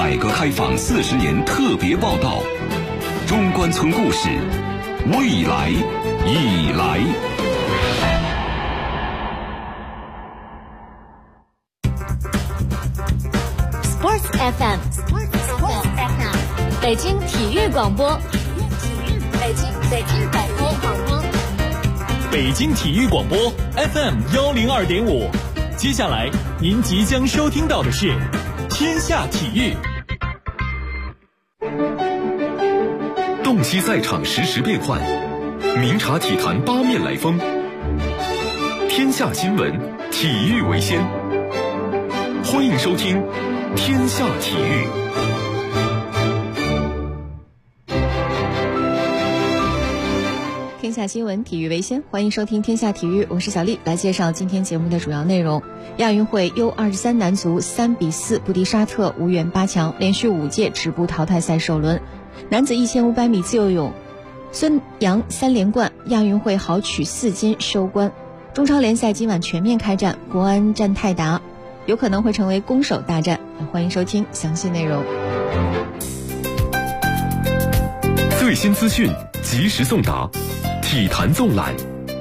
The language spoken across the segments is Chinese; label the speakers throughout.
Speaker 1: 改革开放40年特别报道，中关村故事，未来已来。
Speaker 2: Sports FM， 北京体育广播，北京广播，
Speaker 3: 北京体育广播 FM 102.5。接下来您即将收听到的是天下体育。
Speaker 4: 洞悉赛场实时变幻，明察体坛八面来风。天下新闻，体育为先。欢迎收听天下体育。
Speaker 5: 天下新闻，体育为先，欢迎收听天下体育，我是小丽，来介绍今天节目的主要内容。亚运会 U23 男足3-4不敌沙特，无缘8强，连续5届止步淘汰赛首轮。男子1500米自由泳，孙杨3连冠，亚运会豪取4金收官。中超联赛今晚全面开战，国安战泰达，有可能会成为攻守大战。欢迎收听详细内容。
Speaker 4: 最新资讯及时送达，体坛纵览。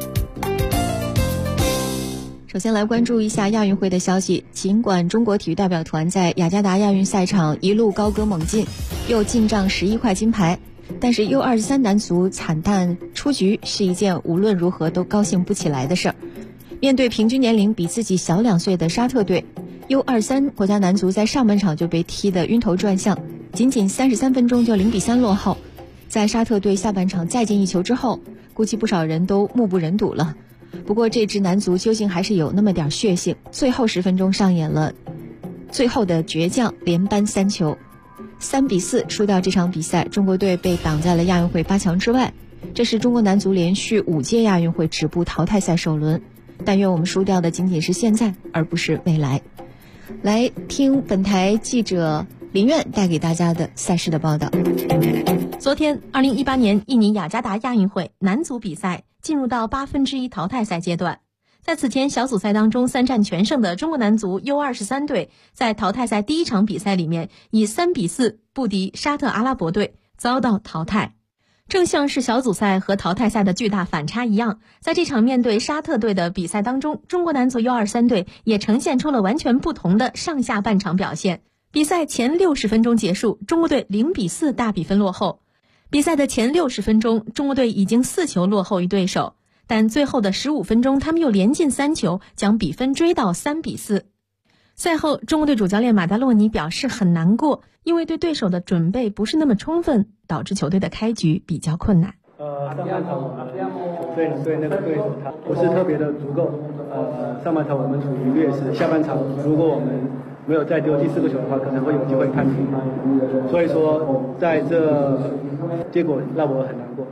Speaker 5: 首先来关注一下亚运会的消息。尽管中国体育代表团在雅加达亚运赛场一路高歌猛进，又进账11块金牌，但是 U23 男足惨淡出局是一件无论如何都高兴不起来的事儿。面对平均年龄比自己小2岁的沙特队， U23 国家男足在上半场就被踢得晕头转向，仅33分钟就0-3落后。在沙特队下半场再进一球之后，估计不少人都目不忍睹了。不过这支男足究竟还是有那么点血性，最后10分钟上演了最后的倔强，连扳3球，3-4输掉这场比赛，中国队被挡在了亚运会8强之外。这是中国男足连续5届亚运会止步淘汰赛首轮，但愿我们输掉的仅仅是现在，而不是未来。来听本台记者林苑带给大家的赛事的报道。
Speaker 6: 昨天2018年印尼雅加达亚运会男足比赛进入到1/8淘汰赛阶段。在此前小组赛当中3战全胜的中国男足 U23 队，在淘汰赛第一场比赛里面以3-4不敌沙特阿拉伯队，遭到淘汰。正像是小组赛和淘汰赛的巨大反差一样，在这场面对沙特队的比赛当中，中国男足 U23 队也呈现出了完全不同的上下半场表现。比赛前60分钟结束，中国队0-4大比分落后。比赛的前60分钟，中国队已经4球落后于对手，但最后的15分钟，他们又连进3球，将比分追到3-4。赛后，中国队主教练马达洛尼表示很难过，因为对对手的准备不是那么充分，导致球队的开局比较困难。
Speaker 7: 上半场我们对那个对手他不是特别的足够，上半场我们处于劣势，下半场如果我们没有再丢第4个球的话，可能会有机会看平。所以说在这结果让我很难过。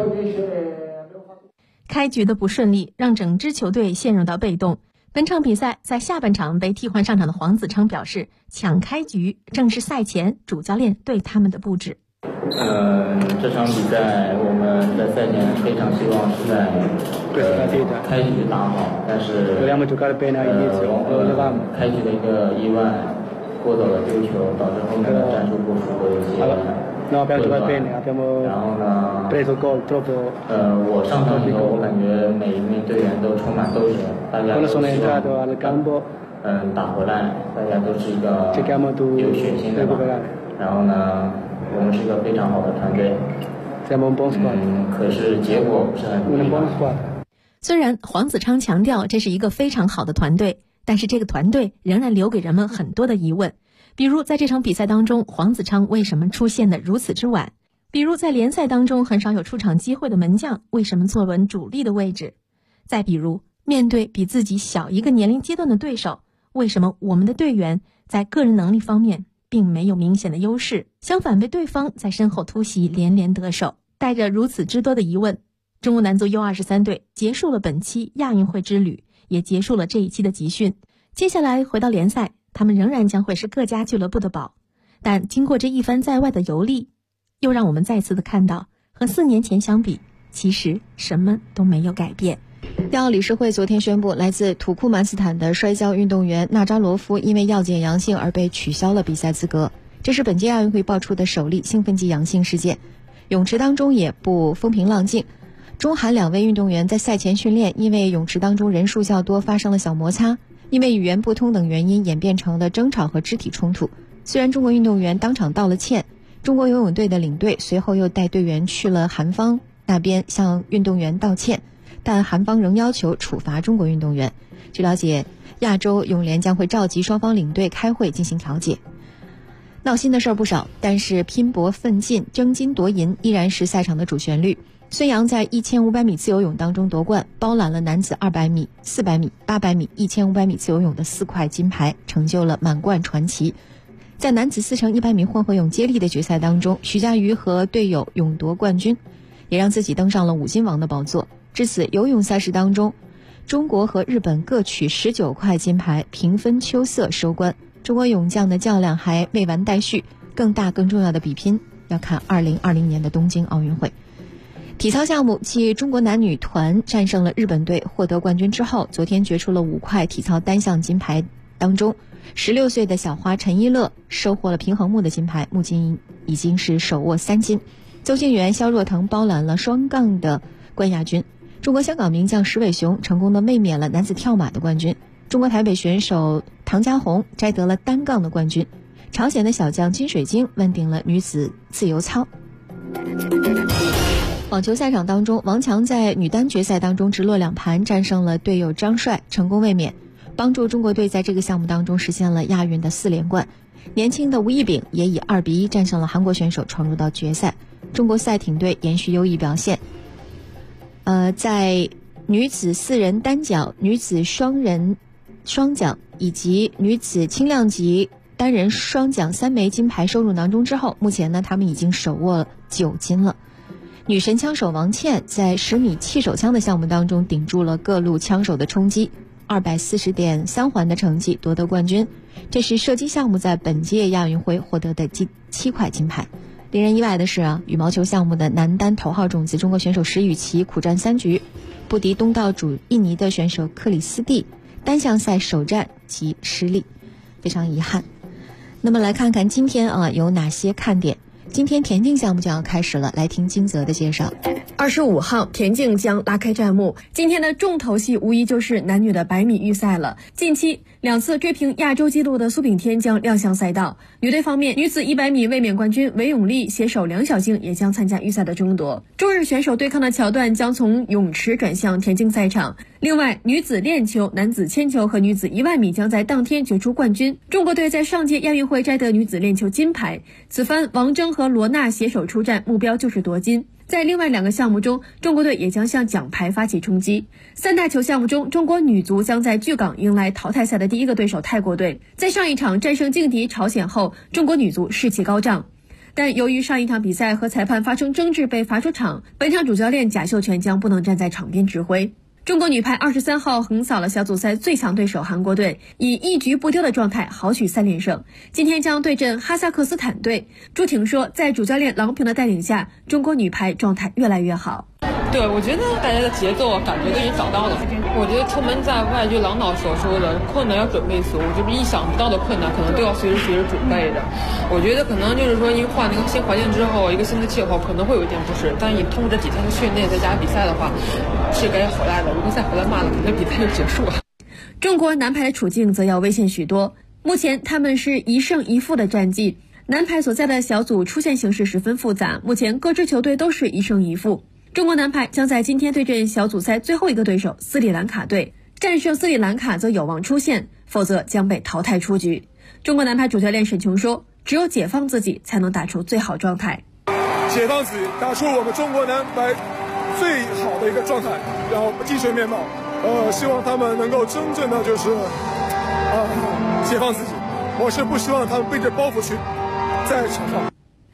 Speaker 6: 开局的不顺利让整支球队陷入到被动。本场比赛在下半场被替换上场的黄子昌表示，抢开局正是赛前主教练对他们的布置。
Speaker 8: 这场比赛我们在赛前非常希望是在开局打好，但是开局的一个意外过走了丢球，导致后面的战术部署会有一些混乱。然后呢，我上场以后，我感觉每一名队员都充满斗志，大家都希望打回来，大家都是一个有决心的嘛。然后呢，我们是一个非常好的团队，可是结果不是很如意。
Speaker 6: 虽然黄子昌强调这是一个非常好的团队，但是这个团队仍然留给人们很多的疑问。比如在这场比赛当中，黄子昌为什么出现的如此之晚？比如在联赛当中很少有出场机会的门将，为什么坐稳主力的位置？再比如面对比自己小一个年龄阶段的对手，为什么我们的队员在个人能力方面并没有明显的优势，相反被对方在身后突袭，连连得手？带着如此之多的疑问，中国男足 U23 队结束了本期亚运会之旅，也结束了这一期的集训。接下来回到联赛，他们仍然将会是各家俱乐部的宝。但经过这一番在外的游历，又让我们再次的看到，和4年前相比，其实什么都没有改变。
Speaker 5: 亚奥理事会昨天宣布，来自土库曼斯坦的摔跤运动员纳扎罗夫因为药检阳性而被取消了比赛资格。 这是本届亚运会爆出的首例兴奋剂阳性事件。泳池当中也不风平浪静，中韩2位运动员在赛前训练，因为泳池当中人数较多，发生了小摩擦，因为语言不通等原因演变成了争吵和肢体冲突。虽然中国运动员当场道了歉，中国游泳队的领队随后又带队员去了韩方那边向运动员道歉，但韩方仍要求处罚中国运动员。据了解，亚洲泳联将会召集双方领队开会进行调解。闹心的事儿不少，但是拼搏奋进、争金夺银依然是赛场的主旋律。孙杨在1500米自由泳当中夺冠，包揽了男子200米、400米、800米、1500米自由泳的4块金牌，成就了满贯传奇。在男子4×100米混合泳接力的决赛当中，徐嘉余和队友勇夺冠军，也让自己登上了5金王的宝座。至此，游泳赛事当中，中国和日本各取19块金牌，平分秋色收官。中国泳将的较量还未完待续，更大更重要的比拼要看2020年的东京奥运会。体操项目，继中国男女团战胜了日本队获得冠军之后，昨天决出了5块体操单项金牌当中，16岁的小花陈一乐收获了平衡木的金牌，目前已经是手握3金。邹敬园、肖若腾包揽了双杠的冠亚军。中国香港名将石伟雄成功的卫冕了男子跳马的冠军。中国台北选手唐家红摘得了单杠的冠军。朝鲜的小将金水晶问鼎了女子自由操。网球赛场当中，王强在女单决赛当中直落2盘战胜了队友张帅，成功卫冕，帮助中国队在这个项目当中实现了亚运的4连冠。年轻的吴亦丙也以2-1战胜了韩国选手，闯入到决赛。中国赛艇队延续优异表现，在女子4人单脚、女子双人双桨以及女子轻量级单人双桨3枚金牌收入囊中之后，目前呢，他们已经手握9金了。女神枪手王倩在10米气手枪的项目当中顶住了各路枪手的冲击，240.3环的成绩夺得冠军。这是射击项目在本届亚运会获得的7块金牌。令人意外的是羽毛球项目的男单头号种子中国选手石宇奇苦战3局，不敌东道主印尼的选手克里斯蒂，单项赛首战即失利，非常遗憾。那么来看看今天有哪些看点。今天田径项目将要开始了，来听金泽的介绍。
Speaker 9: 25号田径将拉开战幕，今天的重头戏无疑就是男女的100米预赛了。近期2次追平亚洲纪录的苏炳添将亮相赛道。女队方面，女子100米卫冕冠军韦永丽携手梁小静也将参加预赛的争夺。中日选手对抗的桥段将从泳池转向田径赛场。另外，女子链球、男子铅球和女子10000米将在当天决出冠军。中国队在上届亚运会摘得女子链球金牌，此番王铮和罗娜携手出战，目标就是夺金。在另外2个项目中，中国队也将向奖牌发起冲击。3大球项目中，中国女足将在巨港迎来淘汰赛的第一个对手泰国队。在上一场战胜劲敌朝鲜后，中国女足士气高涨。但由于上一场比赛和裁判发生争执被罚出场，本场主教练贾秀全将不能站在场边指挥。中国女排23号横扫了小组赛最强对手韩国队，以1局不丢的状态豪取3连胜。今天将对阵哈萨克斯坦队。朱婷说，在主教练郎平的带领下，中国女排状态越来越好。
Speaker 10: 对，我觉得大家的节奏感觉都已经找到了。我觉得出门在外，就郎导所说的困难要准备足，就是意想不到的困难可能都要随时准备的。我觉得可能就是说，因为换了一个新环境之后，一个新的气候，可能会有一点不适，但你通过这几天的训练再加比赛的话，是该回来的。如果再回来慢了，可能比赛就结束了。
Speaker 9: 中国男排的处境则要危险许多，目前他们是1胜1负的战绩。男排所在的小组出线形势十分复杂，目前各支球队都是1胜1负。中国男排将在今天对阵小组赛最后一个对手斯里兰卡队，战胜斯里兰卡则有望出线，否则将被淘汰出局。中国男排主教练沈琼说，只有解放自己才能打出最好状态。
Speaker 11: 解放自己，打出我们中国男排最好的一个状态，然后精神面貌。希望他们能够真正的就是解放自己。我是不希望他们背着包袱去在场上。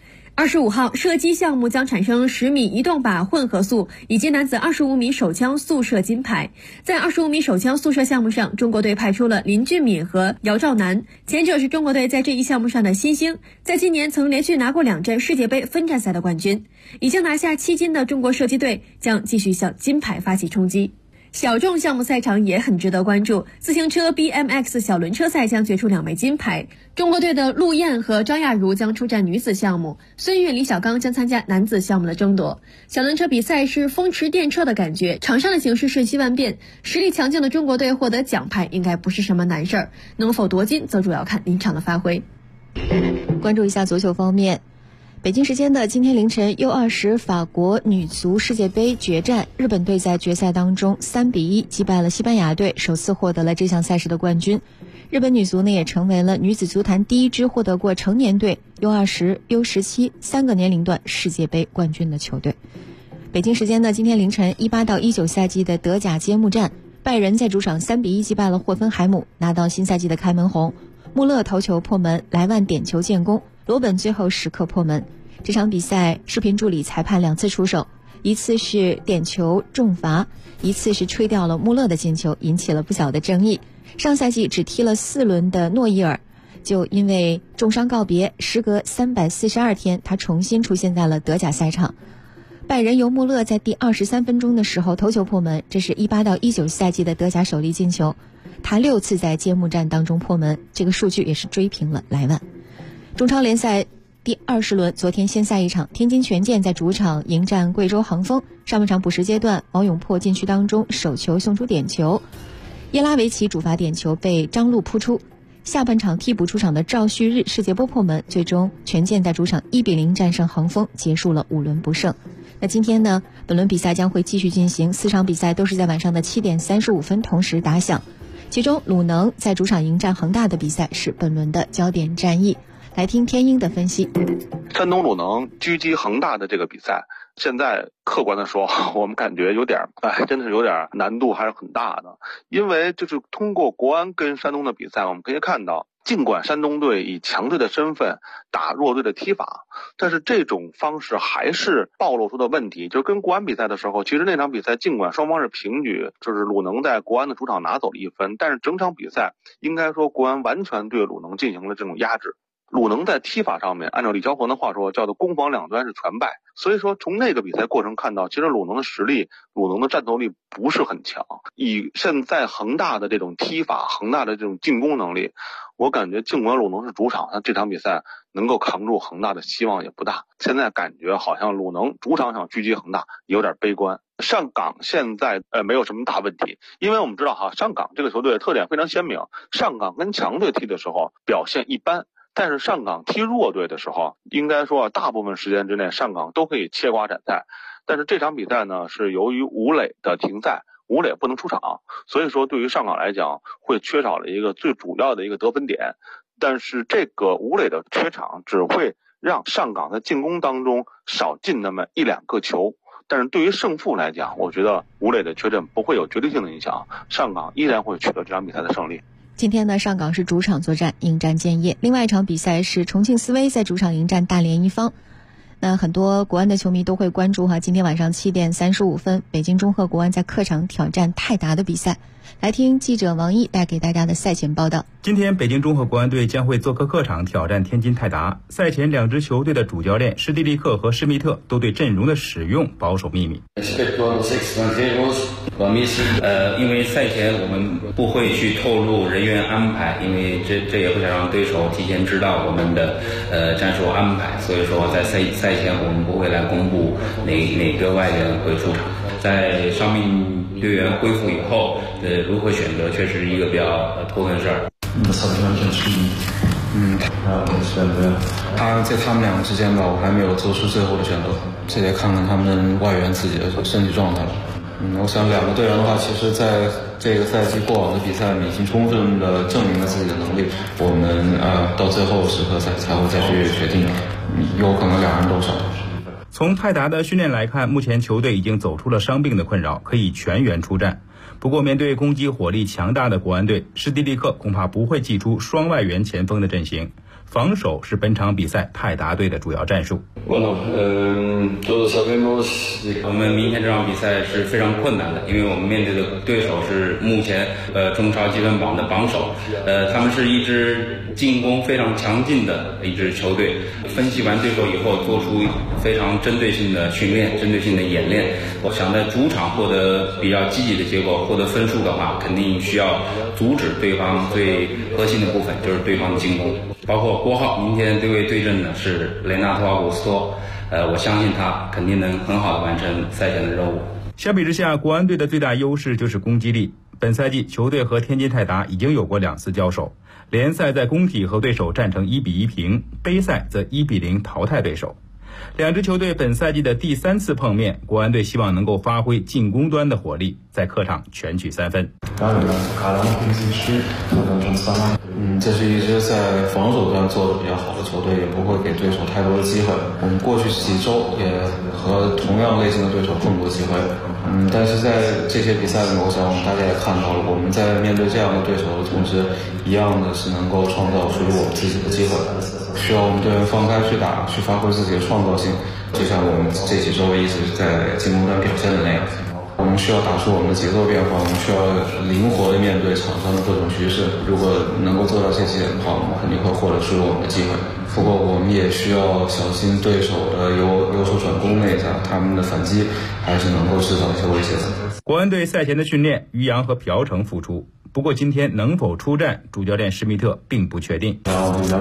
Speaker 9: 25号射击项目将产生10米移动靶混合速以及男子25米手枪速射金牌。在25米手枪速射项目上，中国队派出了林俊敏和姚兆南，前者是中国队在这一项目上的新星，在今年曾连续拿过2站世界杯分站赛的冠军。已经拿下7金的中国射击队将继续向金牌发起冲击。 小众项目赛场也很值得关注，自行车 BMX 小轮车赛将决出2枚金牌。中国队的陆燕和张亚茹将出战女子项目，孙悦、李小刚将参加男子项目的争夺。小轮车比赛是风驰电掣的感觉，场上的形势瞬息万变，实力强劲的中国队获得奖牌应该不是什么难事儿，能否夺金则主要看临场的发挥。
Speaker 5: 关注一下足球方面，北京时间的今天凌晨 U20 法国女足世界杯决战，日本队在决赛当中3-1击败了西班牙队，首次获得了这项赛事的冠军。日本女足呢也成为了女子足坛第一支获得过成年队 U20、U17 3个年龄段世界杯冠军的球队。北京时间的今天凌晨18到19赛季的德甲揭幕战，拜仁在主场3-1击败了霍芬海姆，拿到新赛季的开门红。穆勒头球破门，莱万点球建功，罗本最后时刻破门。这场比赛视频助理裁判2次出手，一次是点球重罚，一次是吹掉了穆勒的进球，引起了不小的争议。上赛季只踢了4轮的诺伊尔就因为重伤告别，时隔342天他重新出现在了德甲赛场。拜仁由穆勒在第23分钟的时候头球破门，这是18到19赛季的德甲首粒进球，他6次在揭幕战当中破门，这个数据也是追平了莱万。中超联赛第20轮昨天先赛一场，天津权健在主场迎战贵州恒丰。上半场补时阶段，王永珀禁区当中手球送出点球，耶拉维奇主罚点球被张路扑出。下半场替补出场的赵旭日世界波破门，最终权健在主场1-0战胜恒丰，结束了5轮不胜。那今天呢，本轮比赛将会继续进行，4场比赛都是在晚上的7点35分同时打响。其中鲁能在主场迎战恒大的比赛是本轮的焦点战役。来听天鹰的分析。
Speaker 12: 山东鲁能狙击恒大的这个比赛，现在客观的说，我们感觉有点真的是有点难度还是很大的。因为就是通过国安跟山东的比赛，我们可以看到，尽管山东队以强队的身份打弱队的踢法，但是这种方式还是暴露出的问题。就跟国安比赛的时候，其实那场比赛尽管双方是平局，就是鲁能在国安的主场拿走了1分，但是整场比赛应该说国安完全对鲁能进行了这种压制。鲁能在踢法上面，按照李霄鹏的话说，叫做攻防两端是全败。所以说从那个比赛过程看到，其实鲁能的实力，鲁能的战斗力不是很强。以现在恒大的这种踢法，恒大的这种进攻能力，我感觉尽管鲁能是主场，那这场比赛能够扛住恒大的希望也不大。现在感觉好像鲁能主场想狙击恒大有点悲观。上港现在没有什么大问题，因为我们知道哈，上港这个球队的特点非常鲜明，上港跟强队踢的时候表现一般。但是上港踢弱队的时候，应该说大部分时间之内上港都可以切瓜斩菜。但是这场比赛呢，是由于吴磊的停赛，吴磊不能出场，所以说对于上港来讲会缺少了一个最主要的一个得分点。但是这个吴磊的缺场只会让上港在进攻当中少进那么1-2个球，但是对于胜负来讲，我觉得吴磊的缺阵不会有决定性的影响，上港依然会取得这场比赛的胜利。
Speaker 5: 今天呢，上港是主场作战，迎战建业。另外一场比赛是重庆斯威在主场迎战大连一方。那很多国安的球迷都会关注今天晚上7点35分，北京中赫国安在客场挑战泰达的比赛。来听记者王毅带给大家的赛前报道。
Speaker 13: 今天北京中赫国安队将会做客客场挑战天津泰达。赛前两支球队的主教练施蒂利克和施密特都对阵容的使用保守秘密。
Speaker 14: 因为赛前我们不会去透露人员安排，因为这也不想让对手提前知道我们的战术安排，所以说在赛前我们不会来公布哪个外援会出场。在伤病队员恢复以后，如何选择确实是一个比较头疼的事儿。
Speaker 15: 在他们两个之间吧，我还没有做出最后的选择，这得看看他们外援自己的身体状态了。我想两个队员的话，其实在这个赛季过往的比赛里已经充分的证明了自己的能力。我们到最后时刻才会再去决定，有可能两人都上。
Speaker 13: 从泰达的训练来看，目前球队已经走出了伤病的困扰，可以全员出战。不过面对攻击火力强大的国安队，施蒂利克恐怕不会祭出双外援前锋的阵型， 防守是本场比赛泰达队的主要战术。
Speaker 14: 我们明天这场比赛是非常困难的，因为我们面对的对手是目前中超积分榜的榜首，他们是一支进攻非常强劲的一支球队。分析完对手以后，做出非常针对性的训练、针对性的演练。我想在主场获得比较积极的结果，获得分数的话，肯定需要阻止对方最核心的部分，就是对方的进攻。包括郭浩明天对阵的是雷纳托·奥古斯托，我相信他肯定能很好的完成赛前的任务。
Speaker 13: 相比之下，国安队的最大优势就是攻击力。本赛季球队和天津泰达已经有过2次交手，联赛在工体和对手战成1-1平，杯赛则1-0淘汰对手。两支球队本赛季的第3次碰面，国安队希望能够发挥进攻端的火力，在客场全取3分。
Speaker 15: 这是一支在防守端做得比较好的球队，也不会给对手太多的机会。我们过去几周也和同样类型的对手碰过机会，但是在这些比赛里，我想大家也看到了，我们在面对这样的对手的同时，一样的是能够创造属于我们自己的机会。需要我们队员放开去打，去发挥自己的创造性，就像我们这几周一直在进攻端表现的那样。我们需要打出我们的节奏变化，我们需要灵活的面对场上的各种局势。如果能够做到这些的话，我们肯定会获得属于我们的机会。不过我们也需要小心对手的右手转攻那一下，他们的反击还是能够制造一些威胁的。
Speaker 13: 国安队赛前的训练，于洋和朴成复出。不过今天能否出战，主教练施密特并不确定。
Speaker 15: 老朴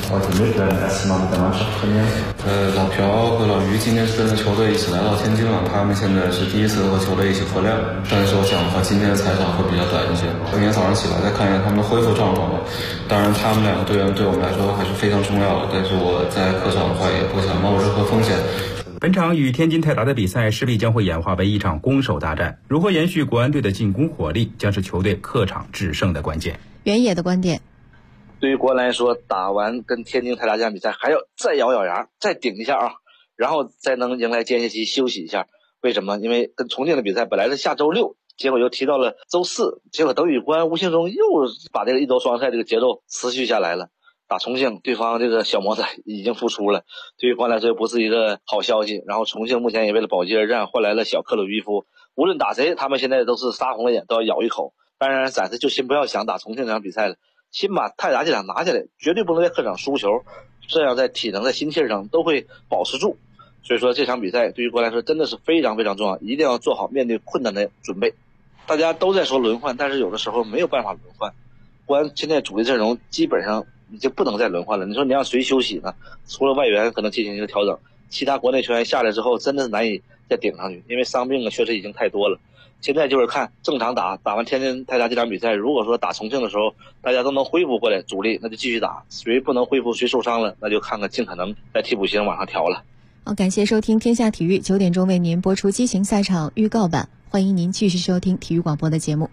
Speaker 15: 和老于今天是跟着球队一起来到天津了，他们现在是第一次和球队一起合练，但是我想的话，今天的采场会比较短一些。明天早上起来再看一下他们的恢复状况吧。当然，他们2个队员对我们来说还是非常重要的，但是我在客场的话也不想冒任何风险。
Speaker 13: 本场与天津泰达的比赛势必将会演化为一场攻守大战，如何延续国安队的进攻火力，将是球队客场制胜的关键。
Speaker 5: 原野的观点，
Speaker 16: 对于国安来说，打完跟天津泰达这场比赛，还要再咬牙，再顶一下啊，然后再能迎来间歇期休息一下。为什么？因为跟重庆的比赛本来是下周6，结果又提到了周4，结果德语国安无形中又把这个1周双赛这个节奏持续下来了。打重庆，对方这个小魔仔已经复出了，对于国安来说不是一个好消息。然后重庆目前也为了保级而战，换来了小克鲁伊夫，无论打谁，他们现在都是杀红了眼，都要咬一口。当然，暂时就先不要想打重庆这场比赛了，先把泰达这场拿下来，绝对不能在客场输球，这样在体能在心气上都会保持住。所以说这场比赛对于国安来说真的是非常非常重要，一定要做好面对困难的准备。大家都在说轮换，但是有的时候没有办法轮换。国安现在主力阵容基本上你就不能再轮换了，你说你让谁休息呢？除了外援可能进行一个调整，其他国内球员下来之后真的是难以再顶上去，因为伤病确实已经太多了。现在就是看正常打完天津泰达这场比赛，如果说打重庆的时候大家都能恢复过来主力，那就继续打，谁不能恢复谁受伤了，那就看看尽可能在替补席上往上调了。
Speaker 5: 好，感谢收听天下体育，9点钟为您播出激情赛场预告版，欢迎您继续收听体育广播的节目。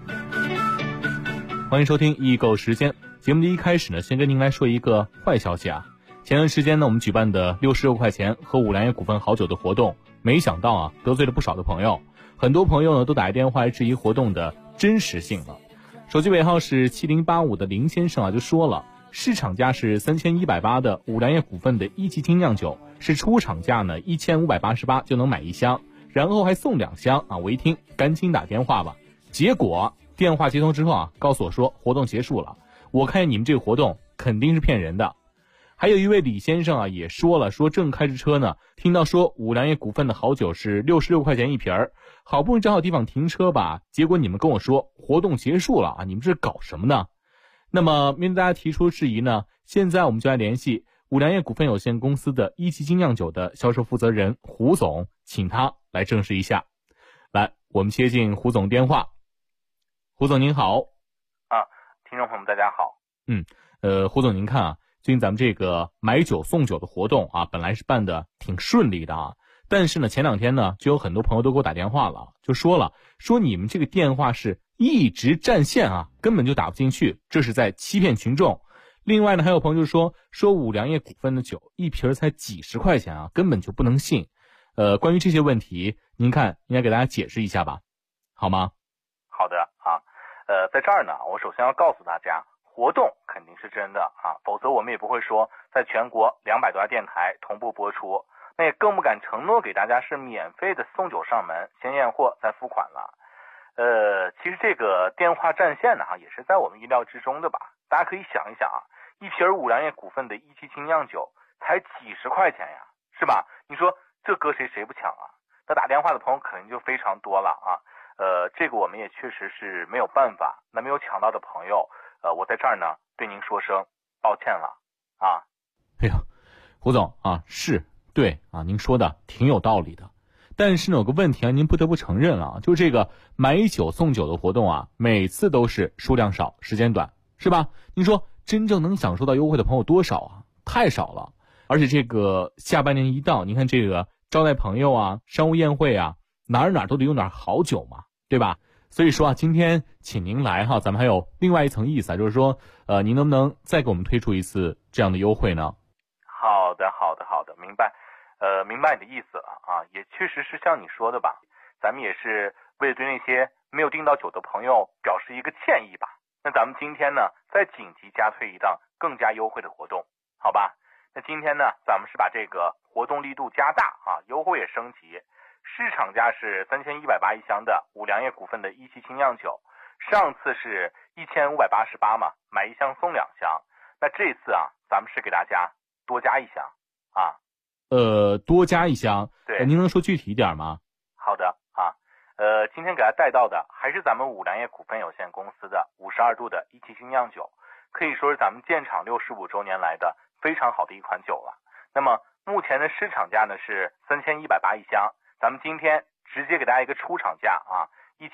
Speaker 3: 欢迎收听易购时间。节目的一开始呢，先跟您来说一个坏消息啊。前段时间呢，我们举办的66块钱喝五粮液股份好酒的活动，没想到啊，得罪了不少的朋友。很多朋友呢都打电话来质疑活动的真实性了。手机尾号是7085的林先生啊就说了，市场价是3180的五粮液股份的1级精酿酒，是出厂价呢1588就能买1箱，然后还送2箱啊。我一听赶紧打电话吧，结果电话接通之后啊，告诉我说活动结束了。我看见你们这个活动肯定是骗人的。还有一位李先生啊也说了，说正开着车呢，听到说五粮液股份的好酒是66块钱一瓶儿，好不容易找好地方停车吧，结果你们跟我说活动结束了啊，你们这搞什么呢？那么面对大家提出质疑呢，现在我们就来联系五粮液股份有限公司的1级精酿酒的销售负责人胡总，请他来证实一下。来，我们接进胡总电话。胡总您好。
Speaker 17: 听众朋友们大家好。
Speaker 3: 胡总您看啊，最近咱们这个买酒送酒的活动啊，本来是办的挺顺利的啊，但是呢前2天呢就有很多朋友都给我打电话了，就说你们这个电话是一直占线啊，根本就打不进去，这是在欺骗群众。另外呢还有朋友就说五粮液股份的酒一瓶才几十块钱啊，根本就不能信。关于这些问题，您看应该给大家解释一下吧，好吗？
Speaker 17: 好的啊。在这儿呢，我首先要告诉大家， 活动肯定是真的啊，否则我们也不会说在全国200多家电台同步播出，那也更不敢承诺给大家是免费的送酒上门，先验货再付款了。其实这个电话占线呢也是在我们意料之中的吧。大家可以想一想啊，一瓶五粮液股份的17精酿酒才几十块钱呀，是吧？你说这搁谁不抢啊？那打电话的朋友肯定就非常多了啊。这个我们也确实是没有办法。那没有抢到的朋友，我在这儿呢对您说声抱歉了啊。
Speaker 3: 哎呦，胡总啊，是对啊，您说的挺有道理的。但是呢，有个问题啊，您不得不承认啊，就这个买酒送酒的活动啊，每次都是数量少，时间短，是吧？您说真正能享受到优惠的朋友多少啊？太少了。而且这个下半年一到，您看这个招待朋友啊，商务宴会啊，哪儿都得用点好酒嘛，对吧？所以说啊，今天请您来哈，咱们还有另外一层意思啊，就是说，您能不能再给我们推出一次这样的优惠呢？
Speaker 17: 好的，明白。明白你的意思了啊，也确实是像你说的吧，咱们也是为了对那些没有订到酒的朋友表示一个歉意吧。那咱们今天呢，再紧急加推一档更加优惠的活动，好吧？那今天呢，咱们是把这个活动力度加大啊，优惠也升级。市场价是3180一箱的五粮液股份的17精酿酒，上次是1588嘛，买一箱送2箱。那这次啊，咱们是给大家多加一箱啊。
Speaker 3: 多加一箱，
Speaker 17: 对，
Speaker 3: 您能说具体一点吗？
Speaker 17: 好的啊，今天给大家带到的还是咱们五粮液股份有限公司的52度的17精酿酒，可以说是咱们建厂65周年来的非常好的一款酒了。那么目前的市场价呢是3180一箱，咱们今天直接给大家一个出厂价啊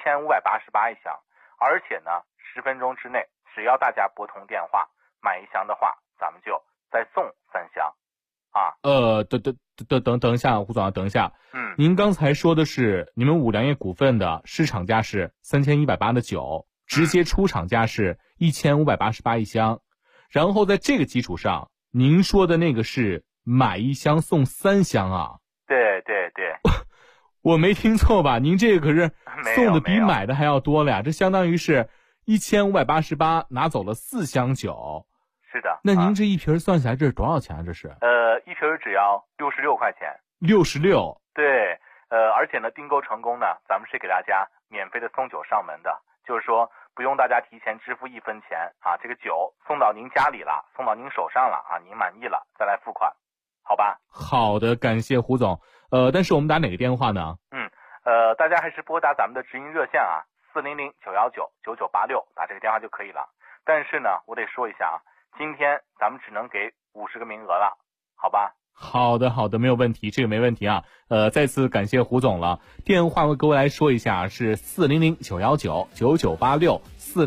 Speaker 17: ，1588一箱，而且呢10分钟之内，只要大家拨通电话买一箱的话，咱们就再送3箱。啊，
Speaker 3: 等一下，胡总啊，等一下。您刚才说的是你们五粮液股份的市场价是3180的酒，直接出厂价是1588一箱，然后在这个基础上，您说的那个是买一箱送3箱啊？
Speaker 17: 对，
Speaker 3: 我没听错吧？您这个可是送的比买的还要多了呀，这相当于是1588拿走了4箱酒。
Speaker 17: 是的，
Speaker 3: 那您这一瓶算下来这是多少钱啊？这是
Speaker 17: 一瓶只要66块钱。
Speaker 3: 66？
Speaker 17: 对，而且呢，订购成功呢，咱们是给大家免费的送酒上门的，就是说不用大家提前支付1分钱啊，这个酒送到您家里了，送到您手上了啊，您满意了再来付款，好吧？
Speaker 3: 好的，感谢胡总。但是我们打哪个电话呢？
Speaker 17: 大家还是拨打咱们的直营热线啊，400-919-9986，打这个电话就可以了。但是呢，我得说一下啊，今天咱们只能给50个名额了，好吧？
Speaker 3: 好的，没有问题，这个没问题啊。再次感谢胡总了。电话我各位来说一下，是400-919-9986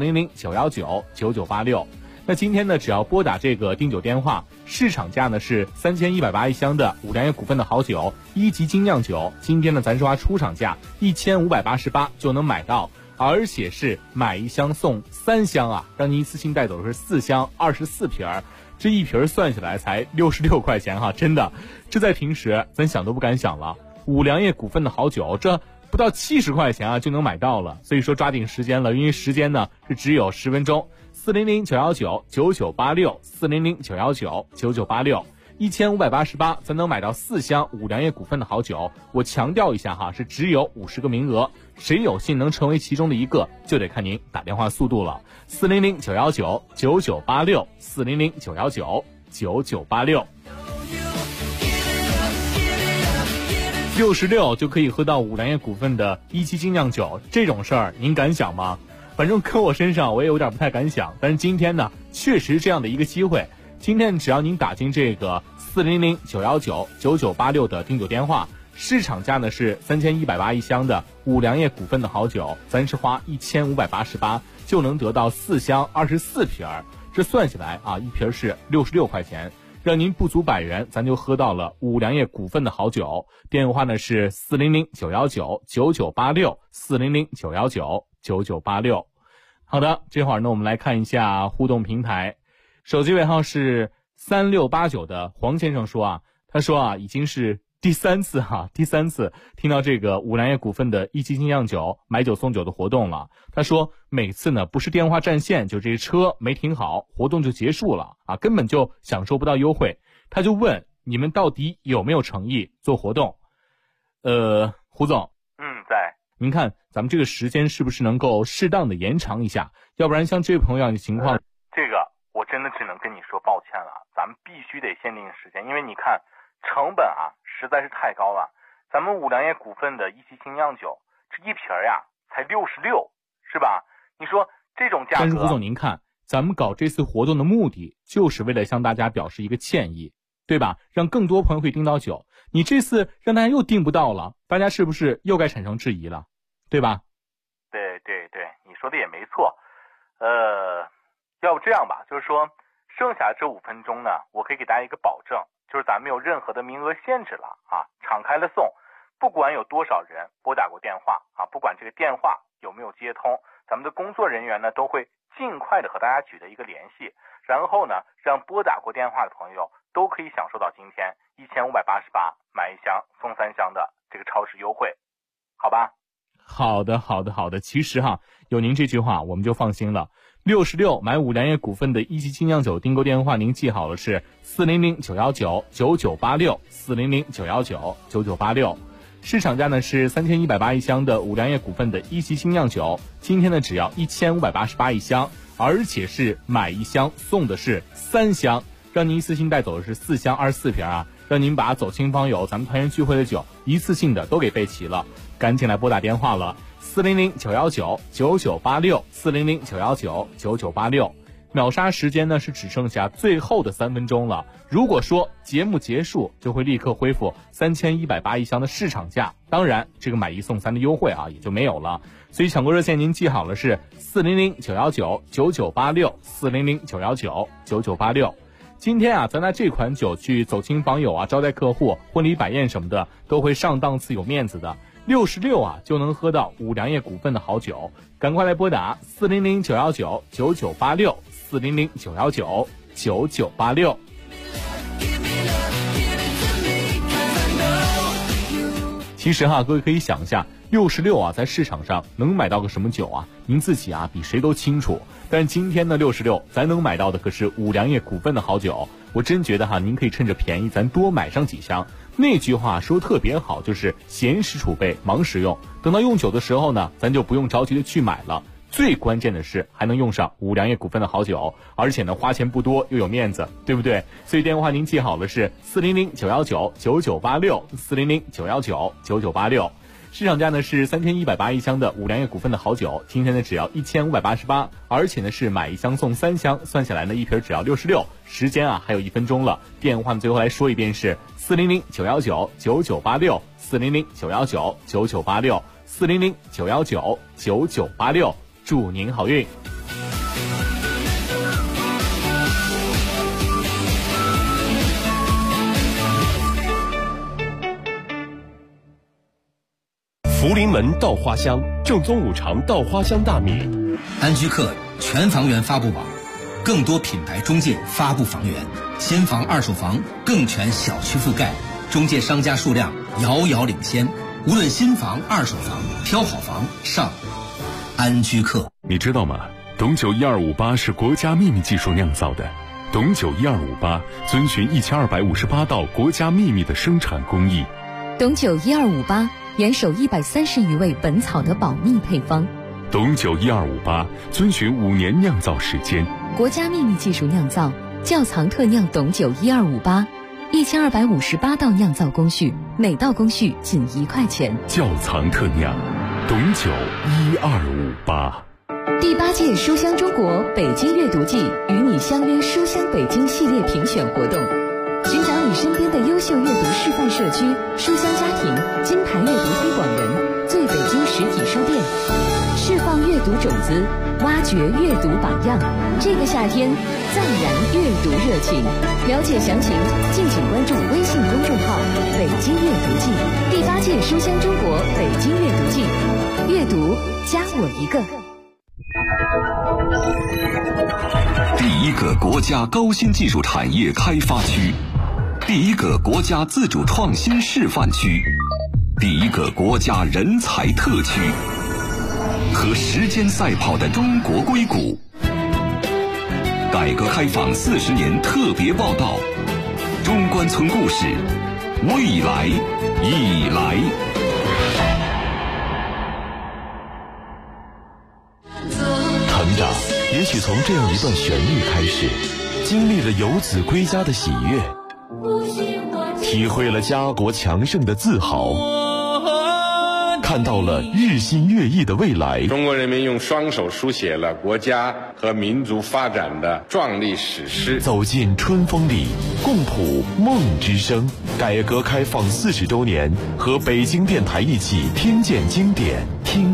Speaker 3: 400-919-9986。那今天呢，只要拨打这个订酒电话，市场价呢是3180一箱的五粮液股份的好酒1级精酿酒，今天呢咱说出厂价1588就能买到，而且是买一箱送3箱啊，让您一次性带走的是4箱24瓶，这一瓶算下来才66块钱哈，真的，这在平时咱想都不敢想了。五粮液股份的好酒，这不到70块钱啊就能买到了，所以说抓紧时间了，因为时间呢是只有10分钟。400-919-9986 400-919-9986 1588咱能买到4箱五粮液股份的好酒。我强调一下哈，是只有50个名额，谁有幸能成为其中的一个，就得看您打电话速度了。400-919-9986 400-919-9986 66就可以喝到五粮液股份的17精酿酒，这种事儿您敢想吗？反正搁我身上我也有点不太敢想，但是今天呢确实这样的一个机会。今天只要您打进这个400-919-9986的订酒电话，市场价呢是3180一箱的五粮液股份的好酒，咱是花1588就能得到4箱24瓶，这算起来啊，一瓶是66块钱，让您不足100元咱就喝到了五粮液股份的好酒。电话呢是400-919-9986 400-919-9986。好的，这会儿呢我们来看一下互动平台，手机尾号是3689的黄先生说啊，他说啊已经是第三次听到这个五粮液股份的一汽金酿酒买酒送酒的活动了。他说每次呢不是电话占线，就这车没停好，活动就结束了啊，根本就享受不到优惠。他就问你们到底有没有诚意做活动？胡总，
Speaker 17: 在。
Speaker 3: 您看咱们这个时间是不是能够适当的延长一下？要不然像这位朋友的情况，
Speaker 17: 这个我真的只能跟你说抱歉了，咱们必须得限定时间，因为你看成本啊实在是太高了。咱们五粮液股份的一汽精酿酒这一瓶呀才66，是吧？你说这种价格。
Speaker 3: 但是胡总您看，咱们搞这次活动的目的就是为了向大家表示一个歉意，对吧？让更多朋友可以订到酒。你这次让大家又订不到了，大家是不是又该产生质疑了，对吧？
Speaker 17: 对，你说的也没错。要不这样吧，就是说剩下这5分钟呢，我可以给大家一个保证，就是咱没有任何的名额限制了啊，敞开了送，不管有多少人拨打过电话啊，不管这个电话有没有接通，咱们的工作人员呢都会尽快的和大家取得一个联系，然后呢让拨打过电话的朋友都可以享受到今天1588买1箱送3箱的这个超值优惠，好吧？
Speaker 3: 好的。其实有您这句话我们就放心了。66买五粮液股份的一汽精酿酒订购电话您记好了，是400-919-9986 400-919-9986。市场价呢是3180一箱的五粮液股份的一汽精酿酒，今天呢只要1588一箱，而且是买1箱送的是3箱，让您一次性带走的是4箱24瓶啊，让您把走亲访友咱们团圆聚会的酒一次性的都给备齐了。赶紧来拨打电话了，400-919-9986 400-919-9986。秒杀时间呢是只剩下最后的3分钟了，如果说节目结束就会立刻恢复3180一箱的市场价，当然这个买1送3的优惠啊也就没有了。所以抢购热线您记好了，是400-919-9986 400-919-9986。今天啊咱拿这款酒去走亲访友啊，招待客户，婚礼摆宴什么的都会上档次有面子的。66啊就能喝到五粮液股份的好酒，赶快来拨打400-919-9986 400-919-9986。其实各位可以想一下，66啊在市场上能买到个什么酒啊？您自己比谁都清楚。但是今天的66咱能买到的可是五粮液股份的好酒，我真觉得您可以趁着便宜咱多买上几箱。那句话说特别好，就是闲时储备忙时用，等到用酒的时候呢咱就不用着急的去买了。最关键的是还能用上五粮液股份的好酒，而且呢花钱不多又有面子，对不对？所以电话您记好了，是400-919-9986 400-919-9986。市场价呢是3180一箱的五粮液股份的好酒，今天呢只要1588，而且呢是买1箱送3箱，算下来呢一瓶只要66。时间还有1分钟了，电话最后来说一遍是400-919-9986 400-919-9986 400-919-9986。祝您好运。
Speaker 18: 福临门稻花香，正宗五常稻花香大米。
Speaker 19: 安居客全房源发布网，更多品牌中介发布房源，先房二手房更全小区覆盖，中介商家数量遥遥领先。无论新房二手房，挑好房上安居客。
Speaker 4: 你知道吗？董酒1258是国家秘密技术酿造的。董酒1258遵循1258道国家秘密的生产工艺。
Speaker 20: 董酒1258严守130余味本草的保密配方。
Speaker 4: 董酒1258遵循5年酿造时间，
Speaker 20: 国家秘密技术酿造，窖藏特酿董酒1258，1258道酿造工序，每道工序仅1块钱。
Speaker 4: 窖藏特酿，董酒1258。
Speaker 20: 第8届书香中国北京阅读季与你相约书香北京系列评选活动，寻找你身边的优秀阅读示范社区、书香家庭、金牌阅读推广人、最北京实体书店，释放阅读种子，挖掘阅读榜样。这个夏天暂燃阅读热情，了解详情敬请关注微信公众号北京阅读季。第8届书香中国北京阅读季，阅读加我一个。
Speaker 1: 第1个国家高新技术产业开发区， 第一个国家自主创新示范区，第一个国家人才特区，和时间赛跑的中国硅谷。改革开放40年特别报道，中关村故事，未来已来。
Speaker 18: 成长也许从这样一段旋律开始，经历了游子归家的喜悦，体会了家国强盛的自豪，看到了日新月异的未来。
Speaker 21: 中国人民用双手书写了国家和民族发展的壮丽史诗。
Speaker 18: 走进春风里，共谱梦之声。改革开放40周年，和北京电台一起听见经典，听